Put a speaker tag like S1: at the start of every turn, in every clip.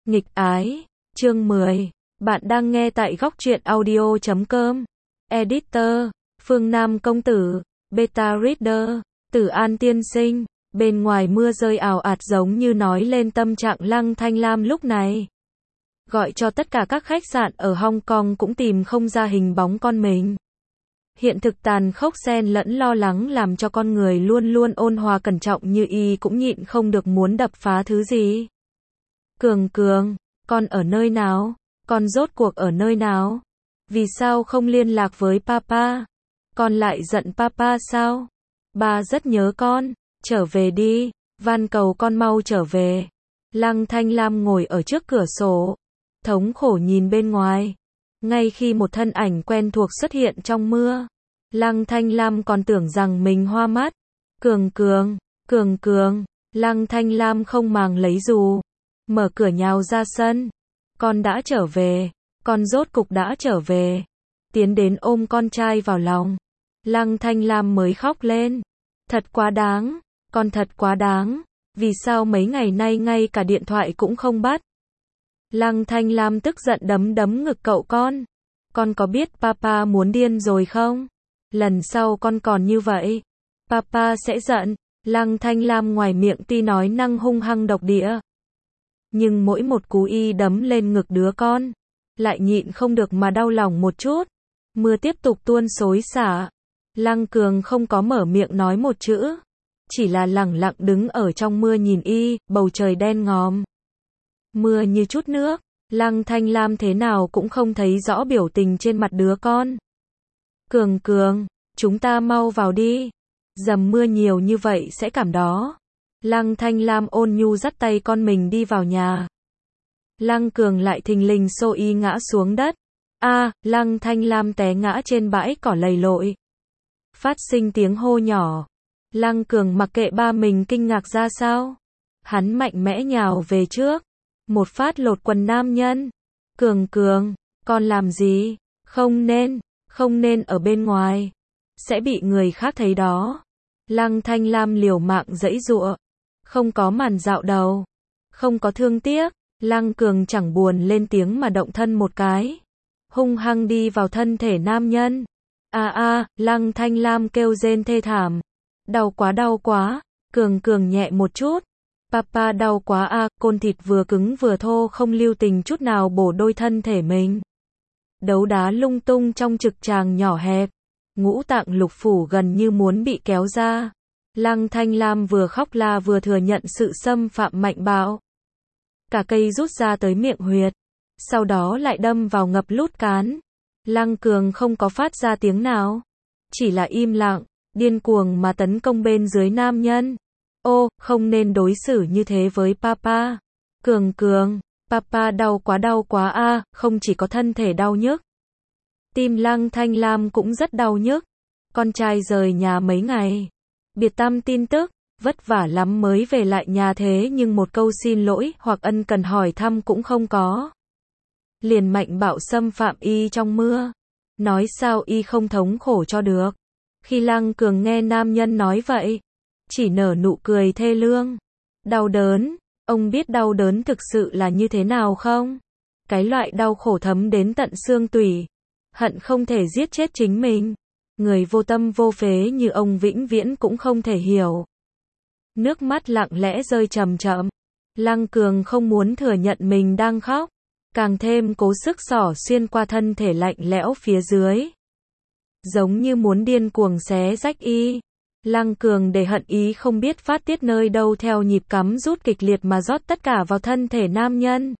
S1: Nghịch ái, chương 10. Bạn đang nghe tại góc truyện audio.com. Editor, Phương Nam công tử, Beta Reader, Tử An tiên sinh. Bên ngoài mưa rơi ào ạt giống như nói lên tâm trạng Lăng Thanh Lam lúc này. Gọi cho tất cả các khách sạn ở Hong Kong cũng tìm không ra hình bóng con mình. Hiện thực tàn khốc xen lẫn lo lắng làm cho con người luôn luôn ôn hòa cẩn trọng như y cũng nhịn không được muốn đập phá thứ gì. Cường Cường, con ở nơi nào? Con rốt cuộc ở nơi nào? Vì sao không liên lạc với papa? Con lại giận papa sao? Ba rất nhớ con, trở về đi, van cầu con mau trở về. Lăng Thanh Lam ngồi ở trước cửa sổ, thống khổ nhìn bên ngoài. Ngay khi một thân ảnh quen thuộc xuất hiện trong mưa, Lăng Thanh Lam còn tưởng rằng mình hoa mắt. Cường Cường, Cường Cường, Lăng Thanh Lam không màng lấy dù, mở cửa nhào ra sân. Con đã trở về, con rốt cục đã trở về. Tiến đến ôm con trai vào lòng. Lăng Thanh Lam mới khóc lên. Thật quá đáng, con thật quá đáng. Vì sao mấy ngày nay ngay cả điện thoại cũng không bắt? Lăng Thanh Lam tức giận đấm đấm ngực cậu con. Con có biết papa muốn điên rồi không? Lần sau con còn như vậy, papa sẽ giận. Lăng Thanh Lam ngoài miệng tuy nói năng hung hăng độc địa, nhưng mỗi một cú y đấm lên ngực đứa con, lại nhịn không được mà đau lòng một chút. Mưa tiếp tục tuôn xối xả. Lăng Cường không có mở miệng nói một chữ, chỉ là lẳng lặng đứng ở trong mưa nhìn y, bầu trời đen ngòm. Mưa như chút nước, Lăng Thanh Lam thế nào cũng không thấy rõ biểu tình trên mặt đứa con. Cường Cường, chúng ta mau vào đi. Dầm mưa nhiều như vậy sẽ cảm đó. Lăng Thanh Lam ôn nhu dắt tay con mình đi vào nhà. Lăng Cường lại thình lình xô y ngã xuống đất. Lăng Thanh Lam té ngã trên bãi cỏ lầy lội. Phát sinh tiếng hô nhỏ. Lăng Cường mặc kệ ba mình kinh ngạc ra sao. Hắn mạnh mẽ nhào về trước. Một phát lột quần nam nhân. Cường Cường, con làm gì? Không nên ở bên ngoài. Sẽ bị người khác thấy đó. Lăng Thanh Lam liều mạng giãy giụa. Không có màn dạo đầu. Không có thương tiếc. Lăng Cường chẳng buồn lên tiếng mà động thân một cái. Hung hăng đi vào thân thể nam nhân. Lăng Thanh Lam kêu rên thê thảm. Đau quá. Cường Cường nhẹ một chút. Papa đau quá côn thịt vừa cứng vừa thô không lưu tình chút nào bổ đôi thân thể mình. Đấu đá lung tung trong trực tràng nhỏ hẹp. Ngũ tạng lục phủ gần như muốn bị kéo ra. Lăng Thanh Lam vừa khóc la vừa thừa nhận sự xâm phạm mạnh bạo. Cả cây rút ra tới miệng huyệt. Sau đó lại đâm vào ngập lút cán. Lăng Cường không có phát ra tiếng nào. Chỉ là im lặng, điên cuồng mà tấn công bên dưới nam nhân. Không nên đối xử như thế với papa. Cường Cường, papa đau quá không chỉ có thân thể đau nhức. Tim Lăng Thanh Lam cũng rất đau nhức. Con trai rời nhà mấy ngày. Biệt tăm tin tức, vất vả lắm mới về lại nhà thế nhưng một câu xin lỗi hoặc ân cần hỏi thăm cũng không có. Liền mạnh bạo xâm phạm y trong mưa. Nói sao y không thống khổ cho được. Khi Lăng Cường nghe nam nhân nói vậy, chỉ nở nụ cười thê lương. Đau đớn, ông biết đau đớn thực sự là như thế nào không? Cái loại đau khổ thấm đến tận xương tủy. Hận không thể giết chết chính mình. Người vô tâm vô phế như ông vĩnh viễn cũng không thể hiểu. Nước mắt lặng lẽ rơi chậm chậm. Lăng Cường không muốn thừa nhận mình đang khóc. Càng thêm cố sức xỏ xuyên qua thân thể lạnh lẽo phía dưới. Giống như muốn điên cuồng xé rách y. Lăng Cường để hận ý không biết phát tiết nơi đâu theo nhịp cắm rút kịch liệt mà rót tất cả vào thân thể nam nhân.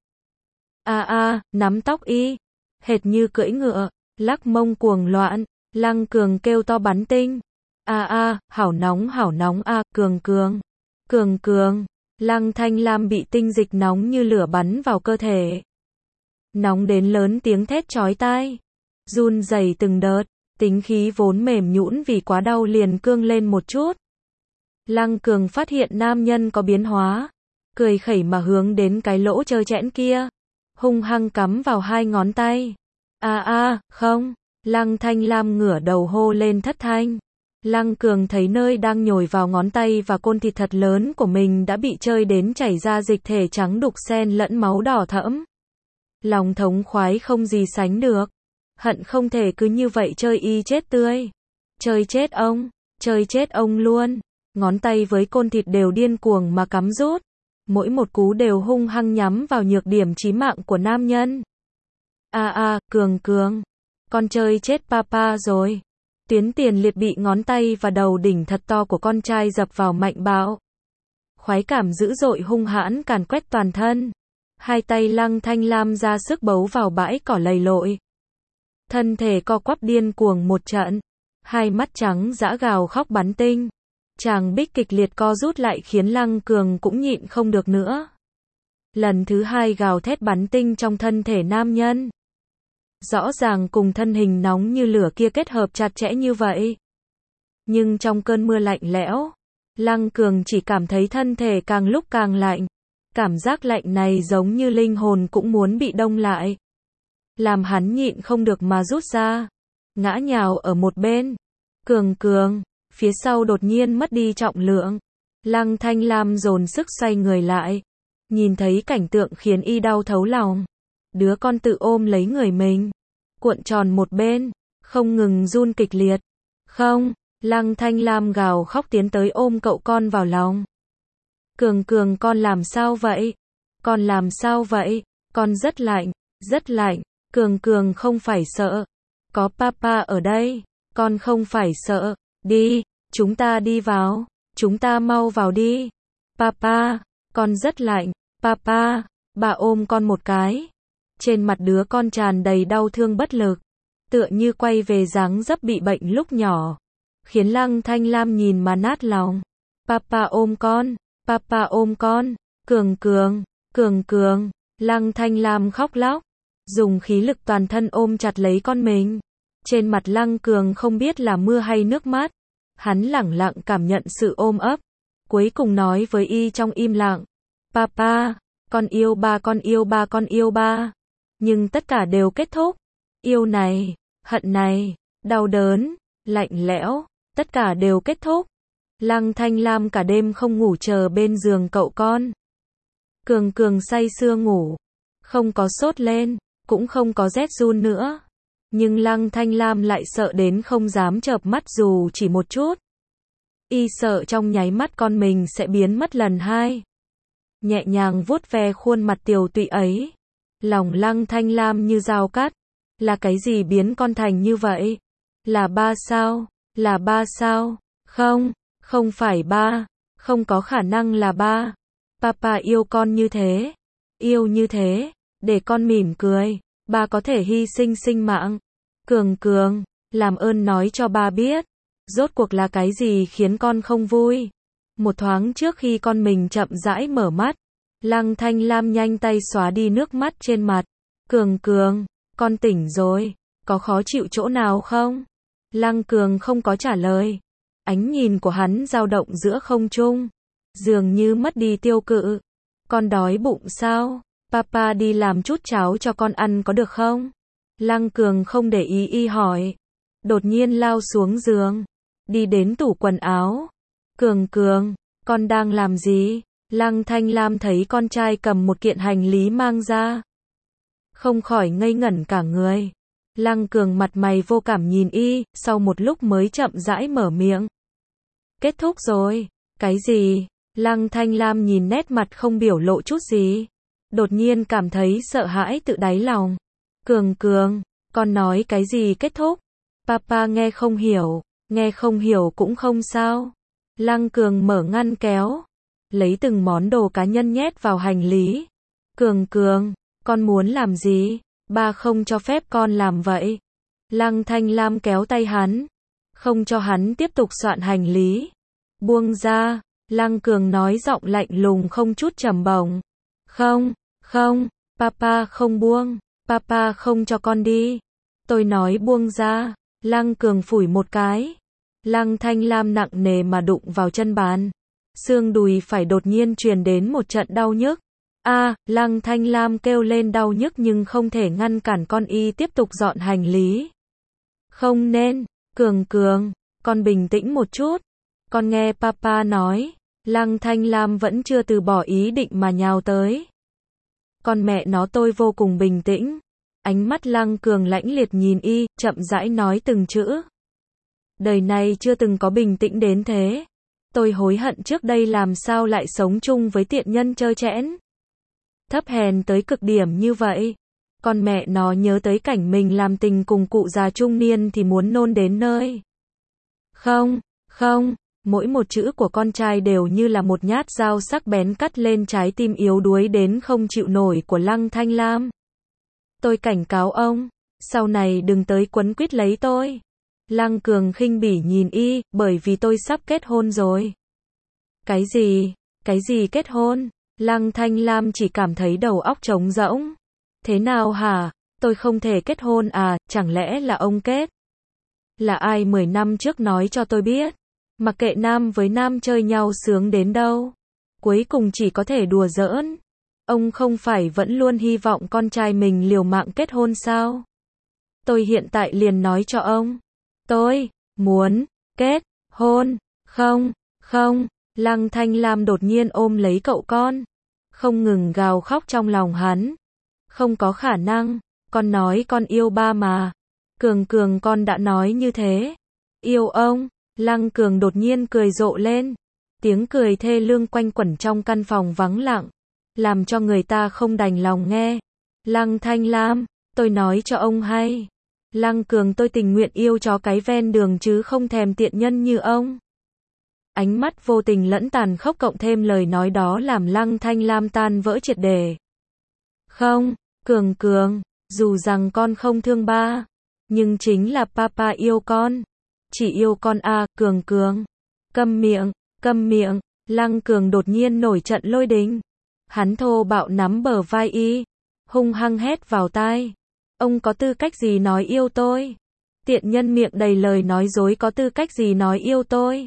S1: Nắm tóc y. Hệt như cưỡi ngựa, lắc mông cuồng loạn. Lăng Cường kêu to bắn tinh. Hảo nóng Cường Cường. Cường Cường. Lăng Thanh Lam bị tinh dịch nóng như lửa bắn vào cơ thể. Nóng đến lớn tiếng thét chói tai. Run rẩy từng đợt. Tính khí vốn mềm nhũn vì quá đau liền cương lên một chút. Lăng Cường phát hiện nam nhân có biến hóa. Cười khẩy mà hướng đến cái lỗ trơ trẽn kia. Hung hăng cắm vào hai ngón tay. Không. Lăng Thanh Lam ngửa đầu hô lên thất thanh. Lăng Cường thấy nơi đang nhồi vào ngón tay và côn thịt thật lớn của mình đã bị chơi đến chảy ra dịch thể trắng đục xen lẫn máu đỏ thẫm. Lòng thống khoái không gì sánh được. Hận không thể cứ như vậy chơi y chết tươi. Chơi chết ông luôn. Ngón tay với côn thịt đều điên cuồng mà cắm rút. Mỗi một cú đều hung hăng nhắm vào nhược điểm chí mạng của nam nhân. Cường, con chơi chết papa rồi. Tuyến tiền liệt bị ngón tay và đầu đỉnh thật to của con trai dập vào mạnh bạo. Khoái cảm dữ dội hung hãn càn quét toàn thân. Hai tay Lăng Thanh Lam ra sức bấu vào bãi cỏ lầy lội. Thân thể co quắp điên cuồng một trận. Hai mắt trắng dã gào khóc bắn tinh. Chàng bích kịch liệt co rút lại khiến Lăng Cường cũng nhịn không được nữa. Lần thứ hai gào thét bắn tinh trong thân thể nam nhân. Rõ ràng cùng thân hình nóng như lửa kia kết hợp chặt chẽ như vậy. Nhưng trong cơn mưa lạnh lẽo, Lăng Cường chỉ cảm thấy thân thể càng lúc càng lạnh. Cảm giác lạnh này giống như linh hồn cũng muốn bị đông lại. Làm hắn nhịn không được mà rút ra. Ngã nhào ở một bên. Cường, phía sau đột nhiên mất đi trọng lượng. Lăng Thanh Lam dồn sức xoay người lại. Nhìn thấy cảnh tượng khiến y đau thấu lòng. Đứa con tự ôm lấy người mình. Cuộn tròn một bên. Không ngừng run kịch liệt. Không, Lăng Thanh Lam gào khóc tiến tới ôm cậu con vào lòng. Cường, con làm sao vậy? Con làm sao vậy? Con rất lạnh, rất lạnh. Cường không phải sợ. Có papa ở đây. Con không phải sợ. Đi, chúng ta đi vào. Chúng ta mau vào đi. Papa, con rất lạnh. Papa, bà ôm con một cái. Trên mặt đứa con tràn đầy đau thương bất lực. Tựa như quay về dáng dấp bị bệnh lúc nhỏ. Khiến Lăng Thanh Lam nhìn mà nát lòng. Papa ôm con. Papa ôm con. Cường. Lăng Thanh Lam khóc lóc. Dùng khí lực toàn thân ôm chặt lấy con mình. Trên mặt Lăng Cường không biết là mưa hay nước mắt. Hắn lẳng lặng cảm nhận sự ôm ấp. Cuối cùng nói với y trong im lặng. Papa, con yêu ba. Nhưng tất cả đều kết thúc. Yêu này, hận này, đau đớn, lạnh lẽo, tất cả đều kết thúc. Lăng Thanh Lam cả đêm không ngủ chờ bên giường cậu con. Cường say sưa ngủ. Không có sốt lên, cũng không có rét run nữa. Nhưng Lăng Thanh Lam lại sợ đến không dám chợp mắt dù chỉ một chút. Y sợ trong nháy mắt con mình sẽ biến mất lần hai. Nhẹ nhàng vuốt ve khuôn mặt tiều tụy ấy. Lòng Lăng Thanh Lam như dao cắt. Là cái gì biến con thành như vậy? Là ba sao? Là ba sao? Không phải ba. Không có khả năng là ba. Papa yêu con như thế. Yêu như thế. Để con mỉm cười. Ba có thể hy sinh sinh mạng. Cường, làm ơn nói cho ba biết. Rốt cuộc là cái gì khiến con không vui? Một thoáng trước khi con mình chậm rãi mở mắt. Lăng Thanh Lam nhanh tay xóa đi nước mắt trên mặt. Cường, con tỉnh rồi. Có khó chịu chỗ nào không? Lăng Cường không có trả lời. Ánh nhìn của hắn dao động giữa không trung. Dường như mất đi tiêu cự. Con đói bụng sao? Papa đi làm chút cháo cho con ăn có được không? Lăng Cường không để ý y hỏi. Đột nhiên lao xuống giường. Đi đến tủ quần áo. Cường, con đang làm gì? Lăng Thanh Lam thấy con trai cầm một kiện hành lý mang ra. Không khỏi ngây ngẩn cả người. Lăng Cường mặt mày vô cảm nhìn y, sau một lúc mới chậm rãi mở miệng. Kết thúc rồi. Cái gì? Lăng Thanh Lam nhìn nét mặt không biểu lộ chút gì. Đột nhiên cảm thấy sợ hãi tự đáy lòng. Cường, con nói cái gì kết thúc? Papa nghe không hiểu cũng không sao. Lăng Cường mở ngăn kéo. Lấy từng món đồ cá nhân nhét vào hành lý. Cường, con muốn làm gì? Ba không cho phép con làm vậy. Lăng Thanh Lam kéo tay hắn. Không cho hắn tiếp tục soạn hành lý. Buông ra. Lăng Cường nói giọng lạnh lùng không chút trầm bổng. Không, papa không buông. Papa không cho con đi. Tôi nói buông ra. Lăng Cường phủi một cái. Lăng Thanh Lam nặng nề mà đụng vào chân bàn. Xương đùi phải đột nhiên truyền đến một trận đau nhức. Lăng Thanh Lam kêu lên đau nhức nhưng không thể ngăn cản con y tiếp tục dọn hành lý. Không nên, Cường, Con bình tĩnh một chút. Con nghe papa nói. Lăng Thanh Lam vẫn chưa từ bỏ ý định mà nhào tới. Con mẹ nó, tôi vô cùng bình tĩnh. Ánh mắt Lăng Cường lãnh liệt nhìn y, chậm rãi nói từng chữ. Đời này chưa từng có bình tĩnh đến thế. Tôi hối hận trước đây làm sao lại sống chung với tiện nhân trơ trẽn. Thấp hèn tới cực điểm như vậy. Con mẹ nó nhớ tới cảnh mình làm tình cùng cụ già trung niên thì muốn nôn đến nơi. Không, không, mỗi một chữ của con trai đều như là một nhát dao sắc bén cắt lên trái tim yếu đuối đến không chịu nổi của Lăng Thanh Lam. Tôi cảnh cáo ông, sau này đừng tới quấn quýt lấy tôi. Lăng Cường khinh bỉ nhìn y, bởi vì tôi sắp kết hôn rồi. Cái gì? Cái gì kết hôn? Lăng Thanh Lam chỉ cảm thấy đầu óc trống rỗng. Thế nào hả? Tôi không thể kết hôn à, chẳng lẽ là ông kết? Là ai 10 năm trước nói cho tôi biết? Mặc kệ nam với nam chơi nhau sướng đến đâu. Cuối cùng chỉ có thể đùa giỡn. Ông không phải vẫn luôn hy vọng con trai mình liều mạng kết hôn sao? Tôi hiện tại liền nói cho ông. Tôi muốn kết hôn. Không, không. Lăng Thanh Lam đột nhiên ôm lấy cậu con. Không ngừng gào khóc trong lòng hắn. Không có khả năng. Con nói con yêu ba mà. Cường Cường, con đã nói như thế. Yêu ông. Lăng Cường đột nhiên cười rộ lên. Tiếng cười thê lương quanh quẩn trong căn phòng vắng lặng. Làm cho người ta không đành lòng nghe. Lăng Thanh Lam, tôi nói cho ông hay. Lăng Cường, tôi tình nguyện yêu chó cái ven đường chứ không thèm tiện nhân như ông. Ánh mắt vô tình lẫn tàn khốc cộng thêm lời nói đó làm Lăng Thanh Lam tan vỡ triệt để. Không, Cường Cường, dù rằng con không thương ba, nhưng chính là papa yêu con. Chỉ yêu con à, Cường Cường. Câm miệng, câm miệng. Lăng Cường đột nhiên nổi trận lôi đình. Hắn thô bạo nắm bờ vai y, hung hăng hét vào tai. Ông có tư cách gì nói yêu tôi? Tiện nhân miệng đầy lời nói dối có tư cách gì nói yêu tôi?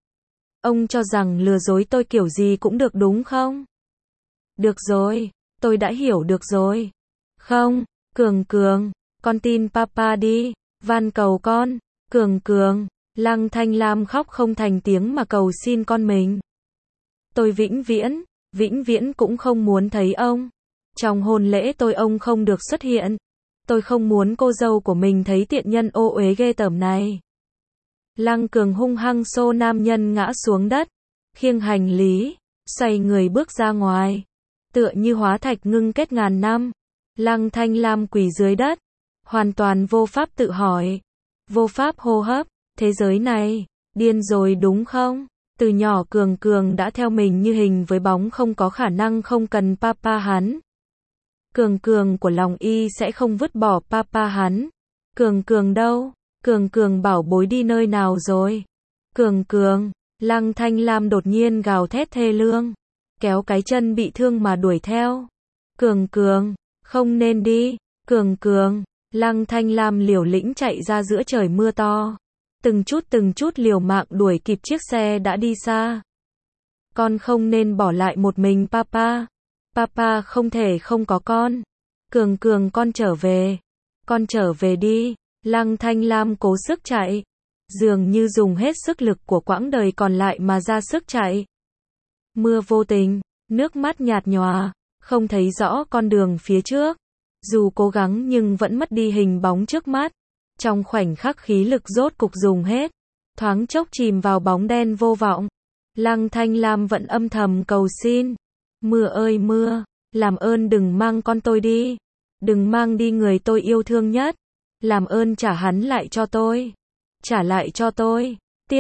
S1: Ông cho rằng lừa dối tôi kiểu gì cũng được đúng không? Được rồi, tôi đã hiểu được rồi. Không, Cường Cường, con tin papa đi, van cầu con. Cường Cường, Lăng Thanh Lam khóc không thành tiếng mà cầu xin con mình. Tôi vĩnh viễn cũng không muốn thấy ông. Trong hôn lễ ông không được xuất hiện. Tôi không muốn cô dâu của mình thấy tiện nhân ô uế ghê tởm này. Lăng Cường hung hăng xô nam nhân ngã xuống đất, khiêng hành lý, xoay người bước ra ngoài. Tựa như hóa thạch ngưng kết ngàn năm. Lăng Thanh Lam quỳ dưới đất, hoàn toàn vô pháp tự hỏi, vô pháp hô hấp. Thế giới này, điên rồi đúng không? Từ nhỏ Cường Cường đã theo mình như hình với bóng, không có khả năng không cần papa hắn. Cường Cường của lòng y sẽ không vứt bỏ papa hắn. Cường Cường đâu? Cường Cường bảo bối đi nơi nào rồi? Cường Cường, Lăng Thanh Lam đột nhiên gào thét thê lương, kéo cái chân bị thương mà đuổi theo. Cường Cường, không nên đi. Cường Cường, Lăng Thanh Lam liều lĩnh chạy ra giữa trời mưa to. Từng chút liều mạng đuổi kịp chiếc xe đã đi xa. Con không nên bỏ lại một mình papa. Papa không thể không có con. Cường Cường, con trở về. Con trở về đi. Lăng Thanh Lam cố sức chạy. Dường như dùng hết sức lực của quãng đời còn lại mà ra sức chạy. Mưa vô tình, nước mắt nhạt nhòa, không thấy rõ con đường phía trước. Dù cố gắng nhưng vẫn mất đi hình bóng trước mắt. Trong khoảnh khắc khí lực rốt cục dùng hết, thoáng chốc chìm vào bóng đen vô vọng. Lăng Thanh Lam vẫn âm thầm cầu xin. Mưa ơi mưa, làm ơn đừng mang con tôi đi. Đừng mang đi người tôi yêu thương nhất. Làm ơn trả hắn lại cho tôi. Trả lại cho tôi.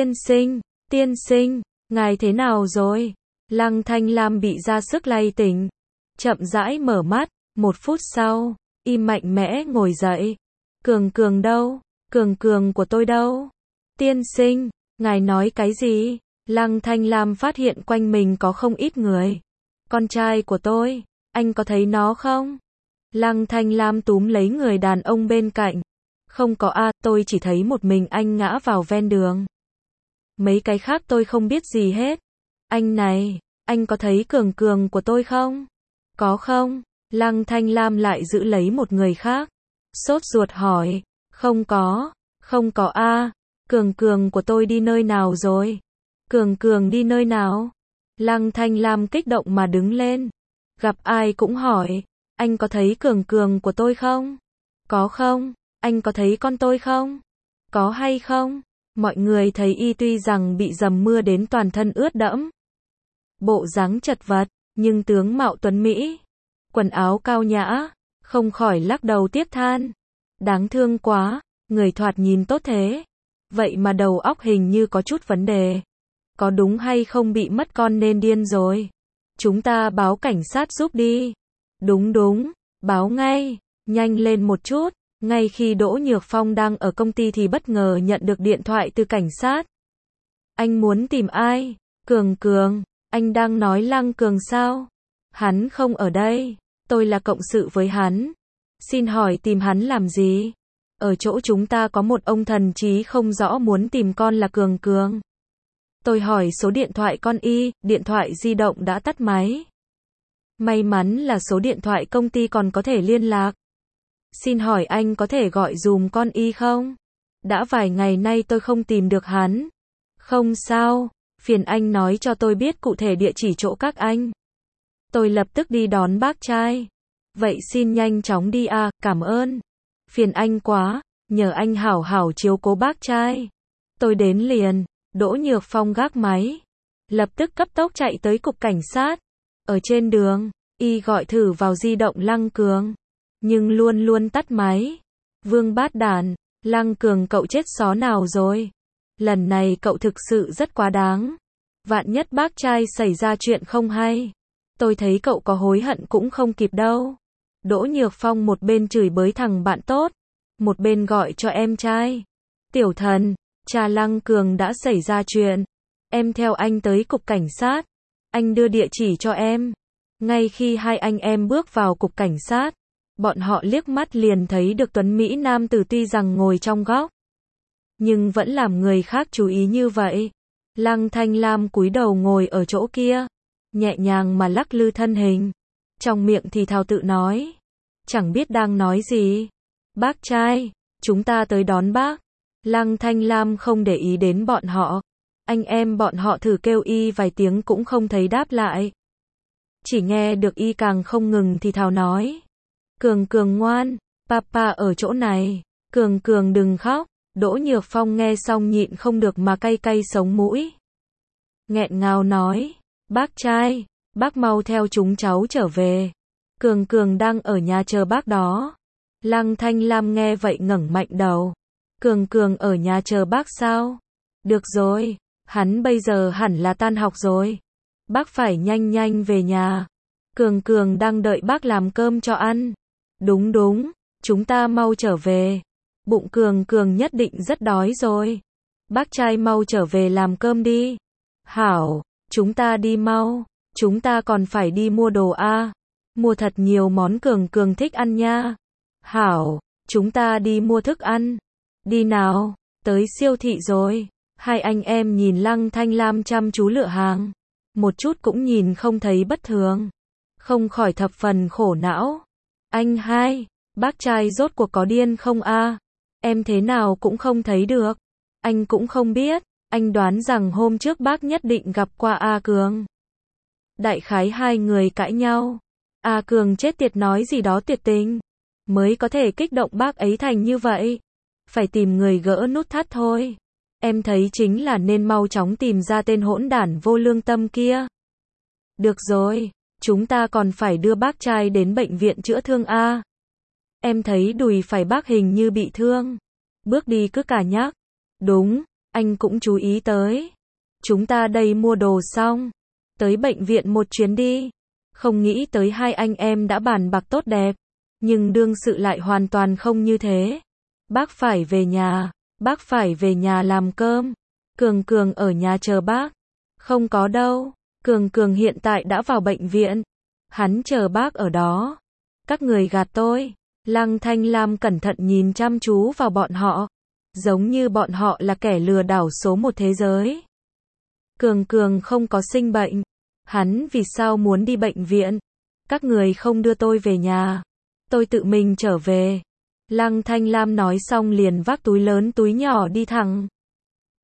S1: Tiên sinh, ngài thế nào rồi? Lăng Thanh Lam bị ra sức lay tỉnh. Chậm rãi mở mắt, 1 phút sau, y mạnh mẽ ngồi dậy. Cường Cường đâu? Cường Cường của tôi đâu? Tiên sinh, ngài nói cái gì? Lăng Thanh Lam phát hiện quanh mình có không ít người. Con trai của tôi, anh có thấy nó không? Lăng Thanh Lam túm lấy người đàn ông bên cạnh. Không có a, tôi chỉ thấy một mình anh ngã vào ven đường. Mấy cái khác tôi không biết gì hết. Anh này, anh có thấy Cường Cường của tôi không? Có không? Lăng Thanh Lam lại giữ lấy một người khác. Sốt ruột hỏi. Không có a. Cường cường của tôi đi nơi nào rồi? Cường cường đi nơi nào? Lăng Thanh Lam kích động mà đứng lên. Gặp ai cũng hỏi, anh có thấy cường cường của tôi không? Có không? Anh có thấy con tôi không? Có hay không? Mọi người thấy y tuy rằng bị dầm mưa đến toàn thân ướt đẫm, bộ dáng chật vật, nhưng tướng mạo tuấn mỹ, quần áo cao nhã, không khỏi lắc đầu tiếc than. Đáng thương quá, người thoạt nhìn tốt thế, vậy mà đầu óc hình như có chút vấn đề. Có đúng hay không bị mất con nên điên rồi? Chúng ta báo cảnh sát giúp đi. Đúng đúng, báo ngay, nhanh lên một chút. Ngay khi Đỗ Nhược Phong đang ở công ty thì bất ngờ nhận được điện thoại từ cảnh sát. Anh muốn tìm ai? Cường cường, anh đang nói Lăng Cường sao? Hắn không ở đây, tôi là cộng sự với hắn. Xin hỏi tìm hắn làm gì? Ở chỗ chúng ta có một ông thần trí không rõ muốn tìm con là Cường cường. Tôi hỏi số điện thoại con y, điện thoại di động đã tắt máy. May mắn là số điện thoại công ty còn có thể liên lạc. Xin hỏi anh có thể gọi dùm con y không? Đã vài ngày nay tôi không tìm được hắn. Không sao, phiền anh nói cho tôi biết cụ thể địa chỉ chỗ các anh. Tôi lập tức đi đón bác trai. Vậy xin nhanh chóng đi à, cảm ơn. Phiền anh quá, nhờ anh hảo hảo chiếu cố bác trai. Tôi đến liền. Đỗ Nhược Phong gác máy, lập tức cấp tốc chạy tới cục cảnh sát. Ở trên đường, y gọi thử vào di động Lăng Cường, nhưng luôn luôn tắt máy. Vương bát đàn, Lăng Cường cậu chết xó nào rồi? Lần này cậu thực sự rất quá đáng. Vạn nhất bác trai xảy ra chuyện không hay, tôi thấy cậu có hối hận cũng không kịp đâu. Đỗ Nhược Phong một bên chửi bới thằng bạn tốt, một bên gọi cho em trai. Tiểu thần, cha Lăng Cường đã xảy ra chuyện. Em theo anh tới cục cảnh sát. Anh đưa địa chỉ cho em. Ngay khi hai anh em bước vào cục cảnh sát, bọn họ liếc mắt liền thấy được tuấn mỹ nam tử tuy rằng ngồi trong góc, nhưng vẫn làm người khác chú ý như vậy. Lăng Thanh Lam cúi đầu ngồi ở chỗ kia, nhẹ nhàng mà lắc lư thân hình. Trong miệng thì thào tự nói. Chẳng biết đang nói gì. Bác trai, chúng ta tới đón bác. Lăng Thanh Lam không để ý đến bọn họ. Anh em bọn họ thử kêu y vài tiếng cũng không thấy đáp lại. Chỉ nghe được y càng không ngừng thì thào nói. Cường cường ngoan, papa ở chỗ này. Cường cường đừng khóc. Đỗ Nhược Phong nghe xong nhịn không được mà cay cay sống mũi. Nghẹn ngào nói. Bác trai, bác mau theo chúng cháu trở về. Cường cường đang ở nhà chờ bác đó. Lăng Thanh Lam nghe vậy ngẩng mạnh đầu. Cường cường ở nhà chờ bác sao? Được rồi, hắn bây giờ hẳn là tan học rồi. Bác phải nhanh nhanh về nhà. Cường cường đang đợi bác làm cơm cho ăn. Đúng đúng, chúng ta mau trở về. Bụng cường cường nhất định rất đói rồi. Bác trai mau trở về làm cơm đi. Hảo, chúng ta đi mau. Chúng ta còn phải đi mua đồ a. Mua thật nhiều món cường cường thích ăn nha. Hảo, chúng ta đi mua thức ăn. Đi nào, tới siêu thị rồi. Hai anh em nhìn Lăng Thanh Lam chăm chú lựa hàng, một chút cũng nhìn không thấy bất thường, không khỏi thập phần khổ não. Anh hai, bác trai rốt cuộc có điên không a? Em thế nào cũng không thấy được. Anh cũng không biết, anh đoán rằng hôm trước bác nhất định gặp qua A Cường. Đại khái hai người cãi nhau. A Cường chết tiệt nói gì đó tuyệt tình, mới có thể kích động bác ấy thành như vậy. Phải tìm người gỡ nút thắt thôi. Em thấy chính là nên mau chóng tìm ra tên hỗn đản vô lương tâm kia. Được rồi, chúng ta còn phải đưa bác trai đến bệnh viện chữa thương a. Em thấy đùi phải bác hình như bị thương. Bước đi cứ cả nhắc. Đúng, anh cũng chú ý tới. Chúng ta đây mua đồ xong, tới bệnh viện một chuyến đi. Không nghĩ tới hai anh em đã bàn bạc tốt đẹp, nhưng đương sự lại hoàn toàn không như thế. Bác phải về nhà, bác phải về nhà làm cơm. Cường cường ở nhà chờ bác. Không có đâu, Cường cường hiện tại đã vào bệnh viện. Hắn chờ bác ở đó. Các người gạt tôi. Lăng Thanh Lam cẩn thận nhìn chăm chú vào bọn họ, giống như bọn họ là kẻ lừa đảo số một thế giới. Cường cường không có sinh bệnh. Hắn vì sao muốn đi bệnh viện? Các người không đưa tôi về nhà, tôi tự mình trở về. Lăng Thanh Lam nói xong liền vác túi lớn túi nhỏ đi thẳng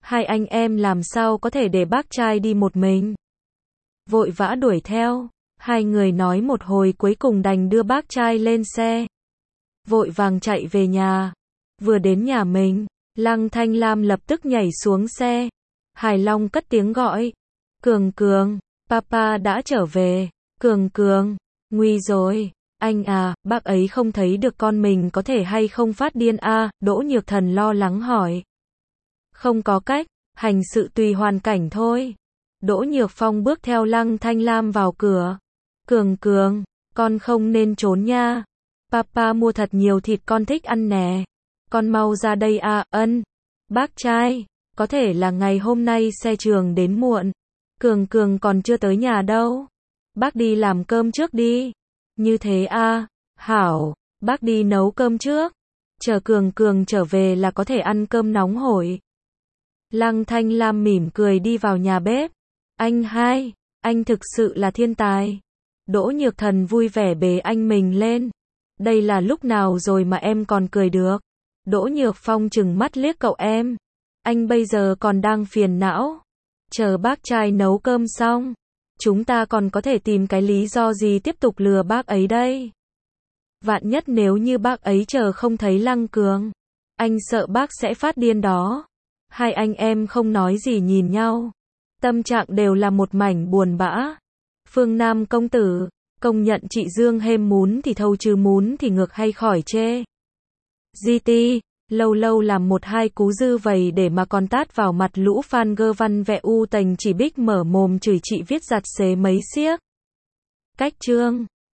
S1: Hai anh em làm sao có thể để bác trai đi một mình. Vội vã đuổi theo, hai người nói một hồi cuối cùng đành đưa bác trai lên xe. Vội vàng chạy về nhà. Vừa đến nhà mình, Lăng Thanh Lam lập tức nhảy xuống xe. Hải Long cất tiếng gọi. Cường Cường, papa đã trở về. Cường Cường, nguy rồi. Anh à, bác ấy không thấy được con mình có thể hay không phát điên à, Đỗ Nhược Thần lo lắng hỏi. Không có cách, hành sự tùy hoàn cảnh thôi. Đỗ Nhược Phong bước theo Lăng Thanh Lam vào cửa. Cường Cường, con không nên trốn nha. Papa mua thật nhiều thịt con thích ăn nè. Con mau ra đây à, ân. Bác trai, có thể là ngày hôm nay xe trường đến muộn. Cường Cường còn chưa tới nhà đâu. Bác đi làm cơm trước đi. Như thế à, hảo, bác đi nấu cơm trước. Chờ Cường Cường trở về là có thể ăn cơm nóng hổi. Lăng Thanh Lam mỉm cười đi vào nhà bếp. Anh hai, anh thực sự là thiên tài. Đỗ Nhược Thần vui vẻ bế anh mình lên. Đây là lúc nào rồi mà em còn cười được. Đỗ Nhược Phong trừng mắt liếc cậu em. Anh bây giờ còn đang phiền não. Chờ bác trai nấu cơm xong, chúng ta còn có thể tìm cái lý do gì tiếp tục lừa bác ấy đây. Vạn nhất nếu như bác ấy chờ không thấy Lăng Cường, anh sợ bác sẽ phát điên đó. Hai anh em không nói gì nhìn nhau. Tâm trạng đều là một mảnh buồn bã. Phương Nam công tử, công nhận chị Dương hêm mún thì thâu chứ mún thì ngược hay khỏi chê. GT, lâu lâu làm một hai cú dư vầy để mà còn tát vào mặt lũ fan gơ văn vẹ u tành chỉ bích mở mồm chửi chị viết giặt xế mấy xiếc. Cách chương